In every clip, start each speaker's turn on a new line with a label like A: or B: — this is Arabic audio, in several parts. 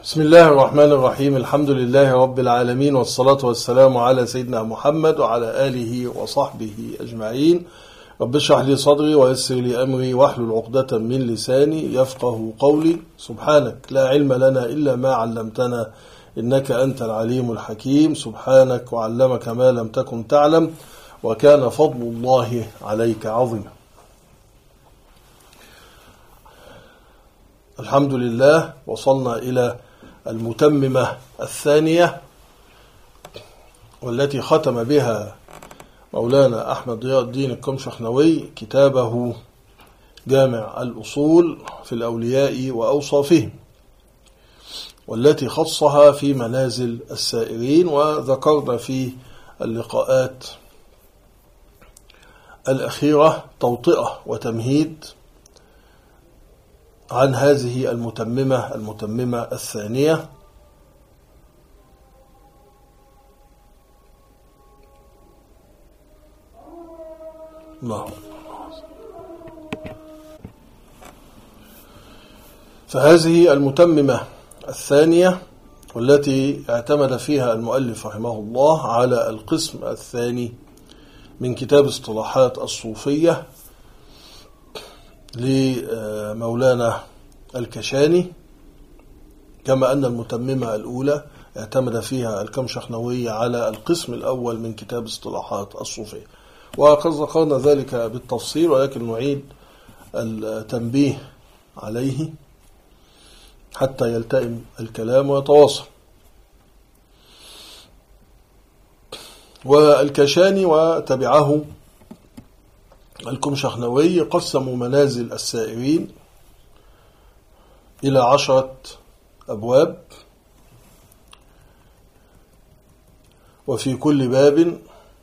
A: بسم الله الرحمن الرحيم. الحمد لله رب العالمين، والصلاة والسلام على سيدنا محمد وعلى آله وصحبه أجمعين. رب اشرح لي صدري ويسر لي أمري واحلل عقدة من لساني يفقه قولي. سبحانك لا علم لنا إلا ما علمتنا إنك أنت العليم الحكيم. سبحانك وعلمك ما لم تكن تعلم وكان فضل الله عليك عظيما. الحمد لله، وصلنا إلى المتممة الثانية والتي ختم بها مولانا أحمد ضياء الدين القمشحنوي كتابه جامع الأصول في الأولياء وأوصافهم، والتي خصها في منازل السائرين. وذكرنا في اللقاءات الأخيرة توطئة وتمهيد عن هذه المتممة الثانية، فهذه المتممة الثانية والتي اعتمد فيها المؤلف رحمه الله على القسم الثاني من كتاب اصطلاحات الصوفية لمولانا الكشاني، كما أن المتممة الأولى اعتمد فيها القمشحنوي على القسم الأول من كتاب اصطلاحات الصوفية. وقد ذكرنا ذلك بالتفصيل، ولكن نعيد التنبيه عليه حتى يلتئم الكلام ويتواصل. والكشاني وتبعه القمشحنوي قسموا منازل السائرين إلى 10 أبواب، وفي كل باب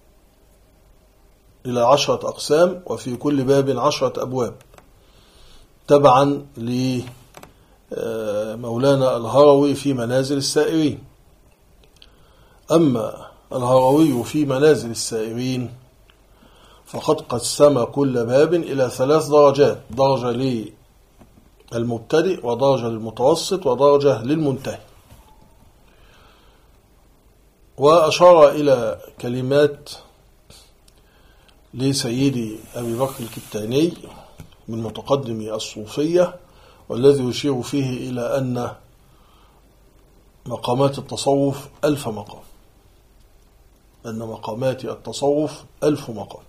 A: إلى 10 أقسام، وفي كل باب 10 أبواب، تبعا لمولانا الهروي في منازل السائرين. أما الهروي في منازل السائرين فقد قسم كل باب إلى 3 درجات: درجة للمبتدئ، ودرجة للمتوسط، ودرجة للمنتهي. وأشار إلى كلمات لسيدي أبي بكر الكتاني من متقدمي الصوفية، والذي يشير فيه إلى أن مقامات التصوف 1000 مقام، أن مقامات التصوف 1000 مقام.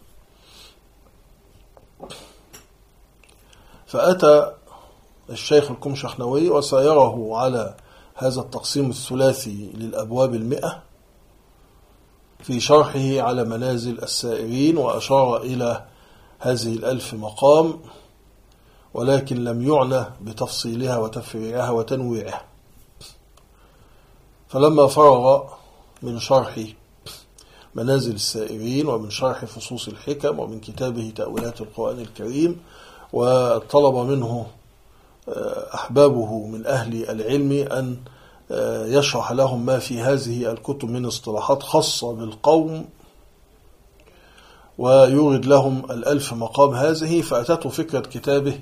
A: فأتى الشيخ القمشحنوي وسيره على هذا التقسيم الثلاثي للأبواب 100 في شرحه على منازل السائرين، وأشار إلى هذه 1000 مقام، ولكن لم يعنى بتفصيلها وتفريعها وتنويعها. فلما فرغ من شرح منازل السائرين ومن شرح فصوص الحكم ومن كتابه تأويلات القرآن الكريم، وطلب منه أحبابه من أهل العلم أن يشرح لهم ما في هذه الكتب من اصطلاحات خاصة بالقوم ويورد لهم 1000 مقام هذه، فأتته فكرة كتابه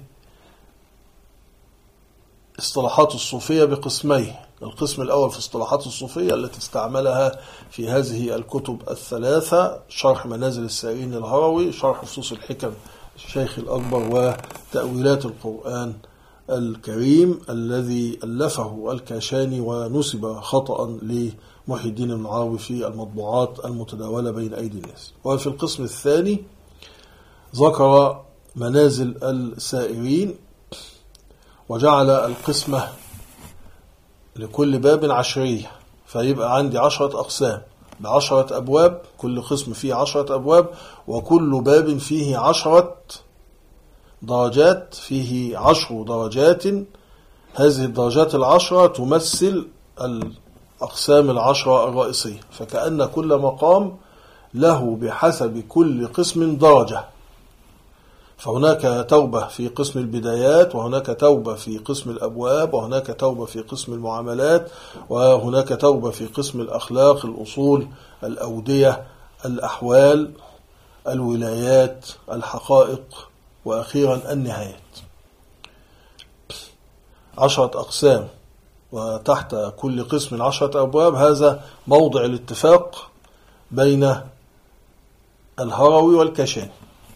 A: اصطلاحات الصوفية بقسمين: القسم الأول في اصطلاحات الصوفية التي استعملها في هذه الكتب 3: شرح منازل السائرين الهروي، شرح فصوص الحكم الشيخ الأكبر، وتأويلات القرآن الكريم الذي ألفه الكشاني ونسب خطأ لمحي الدين المعاوي في المطبوعات المتداولة بين أيدي الناس. وفي القسم الثاني ذكر منازل السائرين، وجعل القسمة لكل باب 10، فيبقى عندي 10 أقسام ب10 أبواب، كل قسم فيه 10 أبواب، وكل باب فيه 10 درجات، فيه 10 درجات. هذه الدرجات 10 تمثل الأقسام 10 الرئيسية، فكأن كل مقام له بحسب كل قسم درجة. فهناك توبة في قسم البدايات، وهناك توبة في قسم الأبواب، وهناك توبة في قسم المعاملات، وهناك توبة في قسم الأخلاق، الأصول، الأودية، الأحوال، الولايات، الحقائق، وأخيرا النهايات. 10 أقسام وتحت كل قسم 10 أبواب، هذا موضع الاتفاق بين الهروي والكشاني.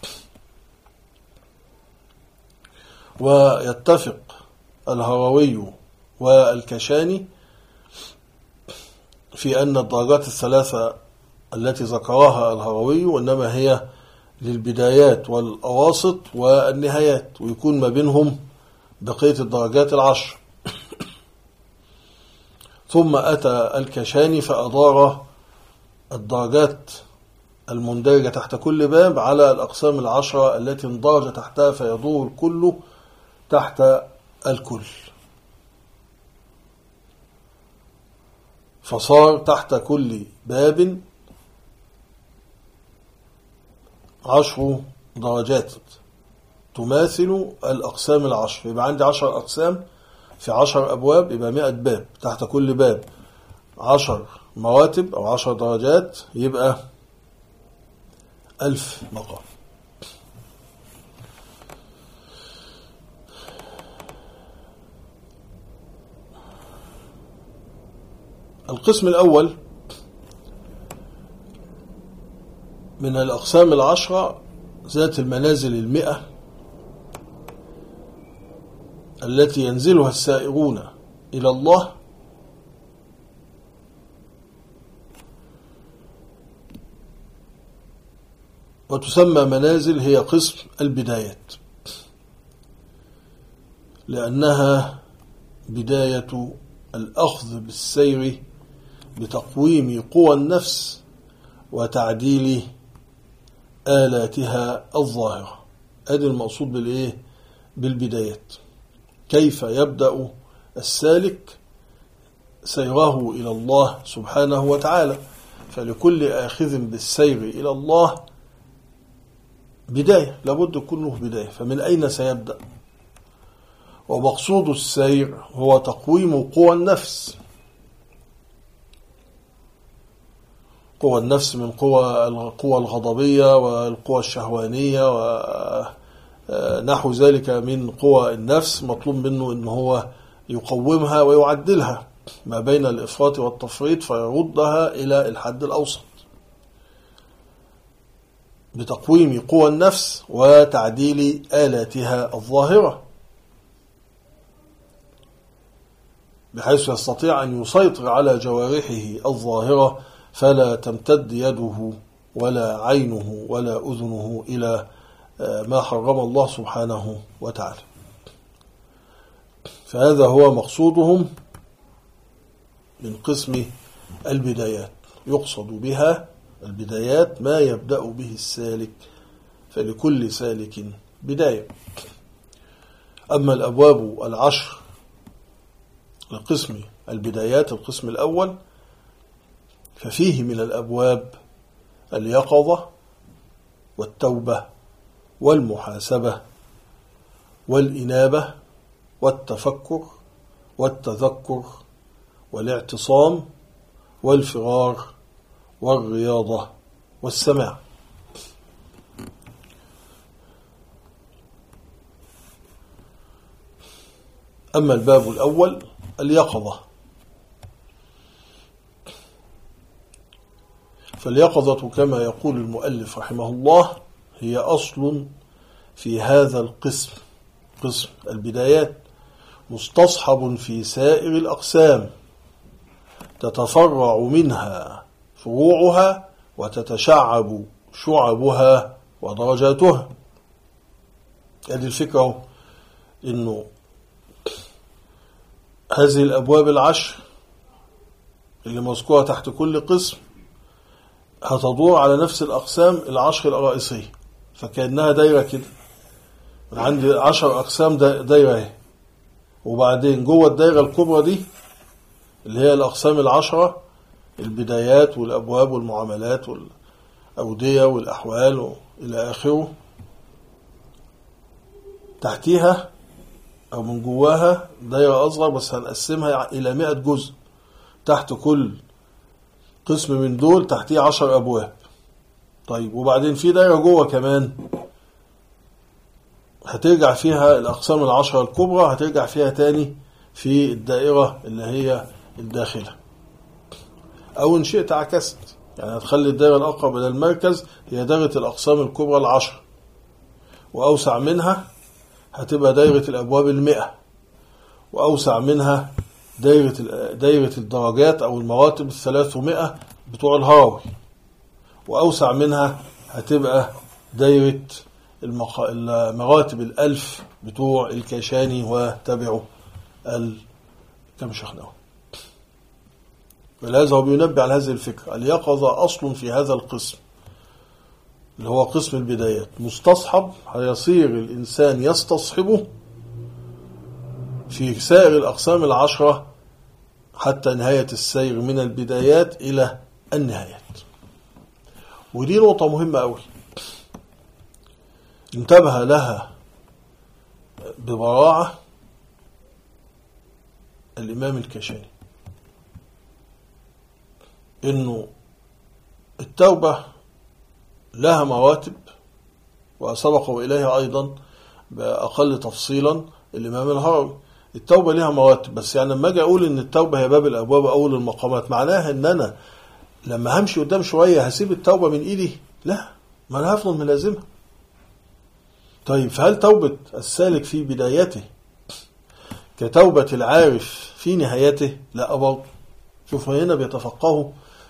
A: ويتفق الهروي والكشاني في أن الدرجات الثلاثة التي ذكرها الهروي إنما هي للبدايات والأواسط والنهايات، ويكون ما بينهم بقية الدرجات 10. ثم أتى الكشاني فأدار الدرجات المندرجة تحت كل باب على الأقسام 10 التي اندرج تحتها، فيدور الكل تحت الكل، فصار تحت كل باب 10 درجات تماثل الأقسام 10. يبقى عندي 10 أقسام في 10 أبواب، يبقى 100 باب، تحت كل باب 10 مراتب أو 10 درجات، يبقى 1000 مقام. القسم الأول من الأقسام 10 ذات المنازل 100 التي ينزلها السائرون إلى الله، وتسمى منازل، هي قسم البدايات، لأنها بداية الأخذ بالسير بتقويم قوى النفس وتعديل آلاتها الظاهرة. هذا المقصود بالإيه؟ بالبدايات. كيف يبدأ السالك سيره إلى الله سبحانه وتعالى؟ فلكل آخذ بالسير إلى الله بداية، لابد يكون له بداية، فمن أين سيبدأ؟ ومقصود السير هو تقويم قوى النفس. قوى النفس من القوى الغضبية والقوى الشهوانية ونحو ذلك من قوى النفس، مطلوب منه أنه هو يقومها ويعدلها ما بين الإفراط والتفريط، فيردها إلى الحد الأوسط بتقويم قوى النفس وتعديل آلاتها الظاهرة، بحيث يستطيع أن يسيطر على جوارحه الظاهرة، فلا تمتد يده ولا عينه ولا أذنه إلى ما حرم الله سبحانه وتعالى. فهذا هو مقصودهم من قسم البدايات. يقصد بها البدايات ما يبدأ به السالك، فلكل سالك بداية. أما الأبواب 10 لقسم البدايات، القسم الأول، ففيه من الأبواب اليقظة والتوبة والمحاسبة والإنابة والتفكر والتذكر والاعتصام والفرار والرياضة والسماع. أما الباب الأول اليقظة، فاليقظة كما يقول المؤلف رحمه الله هي أصل في هذا القسم، قسم البدايات، مستصحب في سائر الأقسام، تتفرع منها فروعها وتتشعب شعبها ودرجاتها. هذه الفكرة، إنه هذه الأبواب 10 اللي مذكورة تحت كل قسم هتدور على نفس الأقسام 10 الرئيسية، فكأنها دايرة كده. عندي 10 أقسام دايرة اهي، وبعدين جوه الدايرة الكبرى دي اللي هي الأقسام 10 البدايات والأبواب والمعاملات والأودية والأحوال إلى آخره، تحتيها أو من جواها دايرة أصغر بس هنقسمها إلى 100 جزء، تحت كل قسم من دول تحتيه 10 أبواب. طيب، وبعدين في دايرة جوه كمان هترجع فيها الأقسام 10 الكبرى، هترجع فيها تاني في الدائرة اللي هي الداخلة، أو إن شئت عكست، يعني هتخلي الدائرة الأقرب إلى المركز هي دائرة الأقسام الكبرى 10، وأوسع منها هتبقى دائرة الأبواب 100، وأوسع منها دائرة الدرجات أو المراتب 300 بتوع الهروي، وأوسع منها هتبقى دائرة المراتب 1000 بتوع الكاشاني وتبعه الكمشخناوي. ولهذا هو بينبه على هذه الفكرة. اليقظة أصل في هذا القسم اللي هو قسم البدايات، مستصحب هيصير الإنسان يستصحبه في سائر الأقسام 10 حتى نهاية السير من البدايات إلى النهايات. ودي نقطة مهمة أوي انتبه لها ببراعة الإمام الكاشاني، إنه التوبة لها مراتب، وسبقوا إليها أيضا بأقل تفصيلا الإمام الهروي. التوبة لها مراتب، بس يعني لما أجي أقول إن التوبة هي باب الأبواب أول المقامات، معناها إن أنا لما همشي قدام شوية هسيب التوبة من إيدي؟ لا، ما أنا هفضل ملازمها. طيب فهل توبة السالك في بدايته كتوبة العارف في نهايته؟ لا برضه. شوفوا هنا بيتفقهوا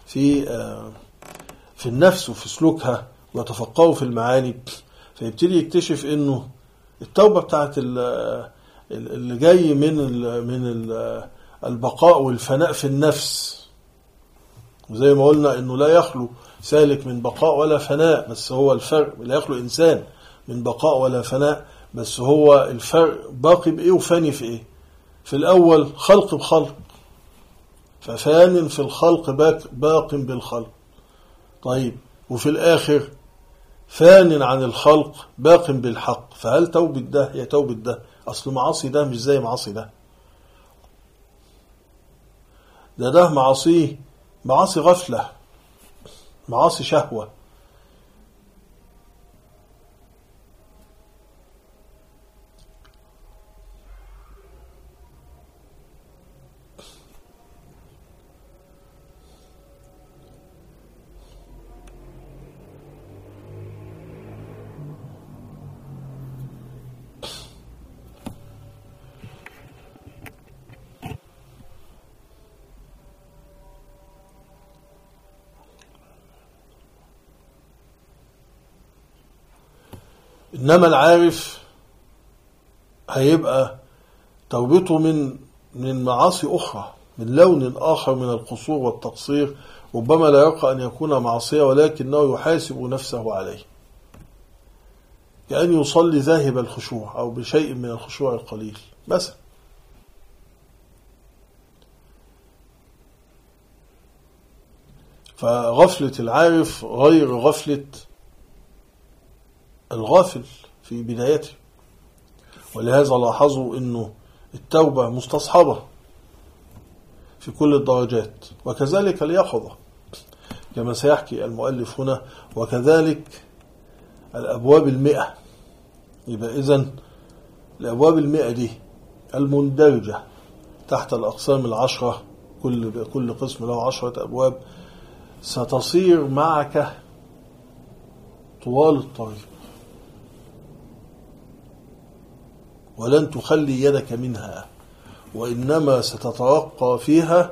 A: في النفس وفي سلوكها، ويتفقهوا في المعاني، فيبتدي يكتشف إنه التوبة بتاعت اللي جاي من البقاء والفناء في النفس، وزي ما قلنا إنه لا يخلو سالك من بقاء ولا فناء، بس هو الفرق. لا يخلو إنسان من بقاء ولا فناء، بس هو الفرق باقي بإيه وفاني في إيه. في الأول خلق بخلق، ففان في الخلق باق بالخلق. طيب وفي الآخر فان عن الخلق باق بالحق. فهل توبة ده هي توبة ده؟ أصل معاصي ده مش زي معاصي ده معاصي غفلة، معاصي شهوة. إنما العارف هيبقى توبته من معاصي أخرى، من لون آخر من القصور والتقصير، ربما لا يرقى أن يكون معصية، ولكنه يحاسب نفسه عليه، كأن يصلي ذاهب الخشوع أو بشيء من الخشوع القليل مثلا. فغفلة العارف غير غفلة الغافل في بدايته. ولهذا لاحظوا أنه التوبة مستصحبة في كل الدرجات، وكذلك اليقظة كما سيحكي المؤلف هنا، وكذلك الأبواب 100. يبقى إذن الأبواب 100 دي المندرجة تحت الأقسام 10، كل قسم له 10 أبواب، ستصير معك طوال الطريق، ولن تخلي يدك منها، وإنما ستترقى فيها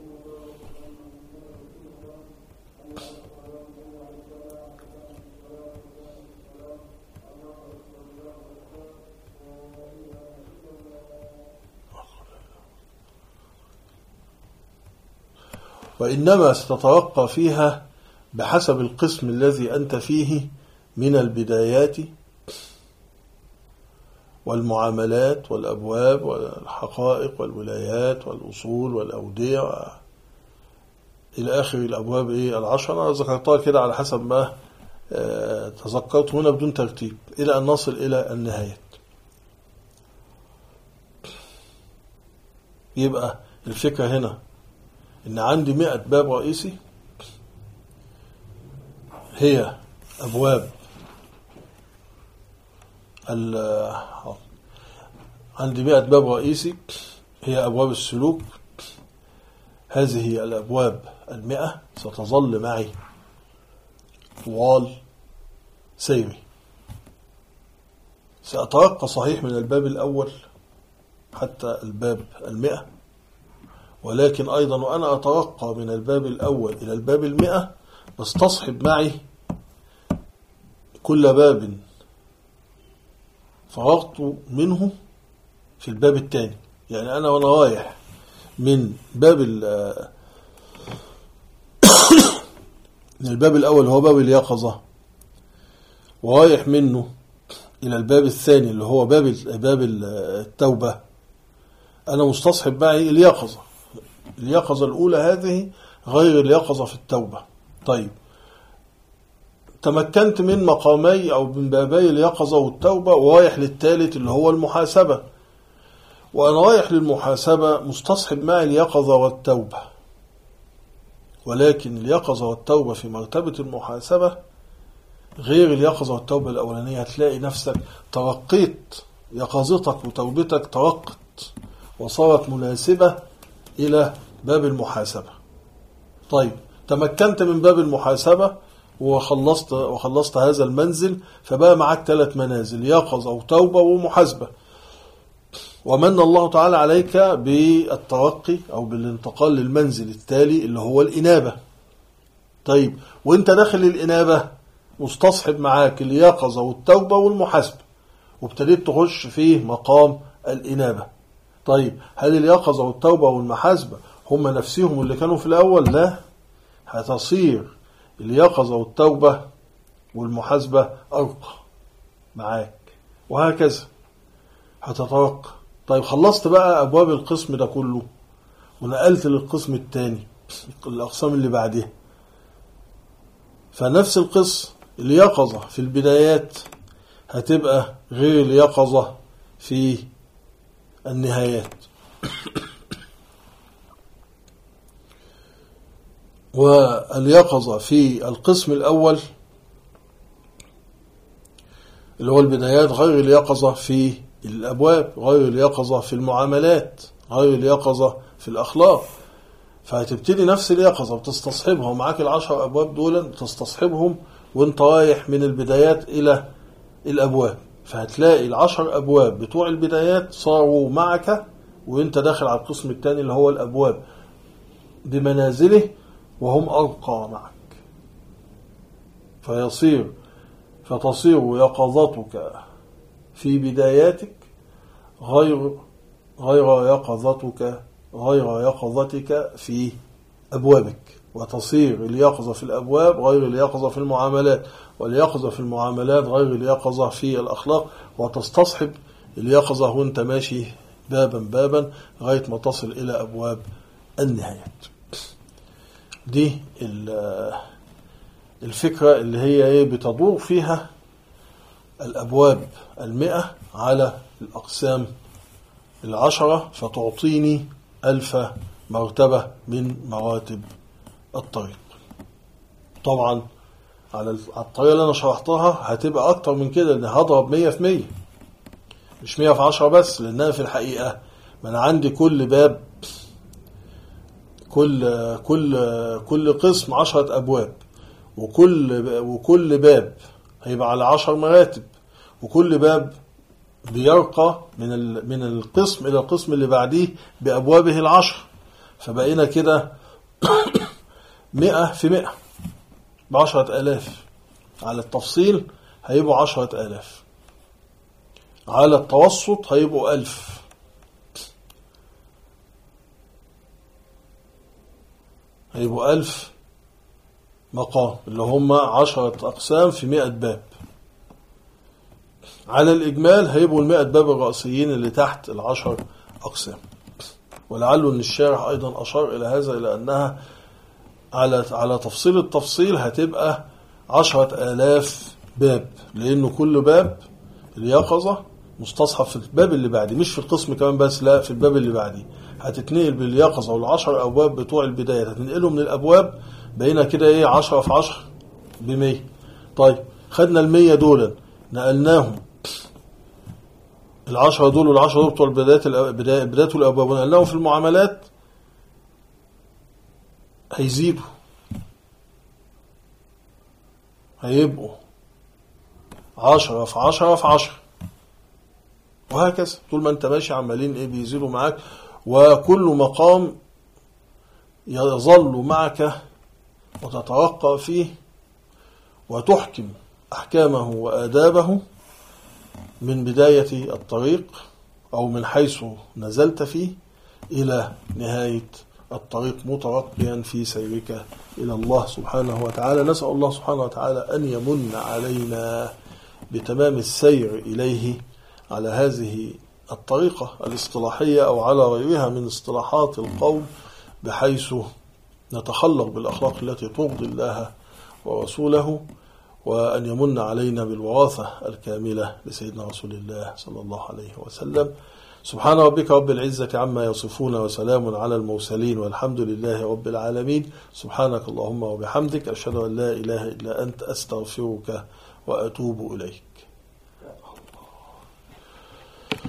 A: بحسب القسم الذي أنت فيه من البدايات والمعاملات والأبواب والحقائق والولايات والأصول والأودية إلى آخر الأبواب 10. ذكرتها كده على حسب ما تذكرت هنا بدون ترتيب، إلى أن نصل إلى النهاية. يبقى الفكرة هنا إن عندي 100 باب رئيسي، هي أبواب عندي 100 باب رئيسي هي أبواب السلوك. هذه الأبواب 100 ستظل معي طوال سيري. سأترقى صحيح من الباب الأول حتى الباب 100، ولكن أيضا وأنا أترقى من الباب الأول إلى الباب 100 بستصحب معي كل باب فرغت منه في الباب الثاني. يعني أنا وأنا رايح من باب من الباب الأول هو باب اليقظة، ورايح منه إلى الباب الثاني اللي هو باب التوبة، أنا مستصحب معي اليقظة. اليقظة الأولى هذه غير اليقظة في التوبة. طيب، تمكنت من مقامي أو من بابي اليقظة والتوبة ورايح للثالث اللي هو المحاسبة، وأنا رايح للمحاسبة مستصحب معي اليقظة والتوبة، ولكن اليقظة والتوبة في مرتبة المحاسبة غير اليقظة والتوبة الأولانية. هتلاقي نفسك ترقيت، يقظتك وتوبتك ترقت وصارت مناسبة إلى باب المحاسبة. طيب، تمكنت من باب المحاسبة وخلصت هذا المنزل، فبقى معك 3 منازل: يقظة وتوبة ومحاسبة. ومن الله تعالى عليك بالترقي أو بالانتقال للمنزل التالي اللي هو الإنابة. طيب، وانت داخل الإنابة مستصحب معاك اليقظة والتوبة والمحاسبة، وابتديت تخش فيه مقام الإنابة. طيب، هل اليقظة والتوبة والمحاسبة هم نفسهم اللي كانوا في الأول؟ لا، هتصير اليقظة والتوبة والمحاسبة أرقى معاك، وهكذا هتترقى. طيب، خلصت بقى أبواب القسم ده كله ونقلت للقسم الثاني، الأقسام اللي بعدها. فنفس القسم، اليقظة في البدايات هتبقى غير اليقظة في النهايات. واليقظة في القسم الأول اللي هو البدايات غير اليقظة في الأبواب، غير اليقظة في المعاملات، غير اليقظة في الأخلاق. فهتبتدي نفس اليقظة بتستصحبها، ومعاك 10 أبواب دول بتستصحبهم وانت رايح من البدايات إلى الأبواب. فهتلاقي 10 أبواب بتوع البدايات صاروا معك وانت داخل على القسم الثاني اللي هو الأبواب بمنازله، وهم أرقى معك. فتصير يقظتك في بداياتك غير يقظتك في أبوابك، وتصير اليقظة في الأبواب غير اليقظة في المعاملات، واليقظة في المعاملات غير اليقظة في الأخلاق، وتستصحب اليقظة وانت ماشي بابا بابا لغاية ما تصل إلى أبواب النهايات. دي الفكرة اللي هي بتدور فيها الأبواب 100 على الأقسام 10، فتعطيني 1000 مرتبة من مراتب الطريق. طبعا على الطريقة اللي أنا شرحتها هتبقى أكتر من كده، لأن هضرب 100 في 100، مش 100 في 10 بس، لأنها في الحقيقة ما أنا عندي كل باب، كل قسم 10 أبواب، وكل باب هيبقى على 10 مراتب، وكل باب بيرقى من القسم إلى القسم اللي بعديه بأبوابه 10. فبقينا كده 100 في 100 ب10,000. على التفصيل هيبقوا 10,000، على التوسط هيبقوا 1000، هيبقوا 1000 مقام اللي هم 10 أقسام في 100 باب. على الإجمال هيبقوا 100 باب الرئيسيين اللي تحت 10 أقسام. ولعله أن الشارح أيضا أشار إلى هذا، إلى أنها على تفصيل التفصيل هتبقى 10,000 باب، لأنه كل باب اليقظة مستصحب في الباب اللي بعدي، مش في القسم كمان بس، لا، في الباب اللي بعدي هتتنقل باليقظة وال10 أبواب بتوع البداية هتنقلهم من الأبواب. بقينا كده 10 في 10 ب100. طيب، خدنا 100 دول نقلناهم العشرة دول والعشرة دول بتوع البداية والأبواب، أنهم في المعاملات هيزيدوا، هيبقوا 10 في 10 في 10، وهكذا طول ما انت ماشي عمالين بيزيدوا معاك، وكل مقام يظل معك وتترقى فيه وتحكم أحكامه وآدابه من بداية الطريق أو من حيث نزلت فيه إلى نهاية الطريق، مترقيا في سيرك إلى الله سبحانه وتعالى. نسأل الله سبحانه وتعالى أن يمن علينا بتمام السير إليه على هذه الطريقة الاصطلاحية أو على غيرها من اصطلاحات القوم، بحيث نتخلق بالأخلاق التي ترضي الله ورسوله، وأن يمن علينا بالوراثة الكاملة لسيدنا رسول الله صلى الله عليه وسلم. سبحان ربك رب العزة عما يصفون، وسلام على المرسلين، والحمد لله رب العالمين. سبحانك اللهم وبحمدك، أشهد أن لا إله إلا أنت، أستغفرك وأتوب إليك.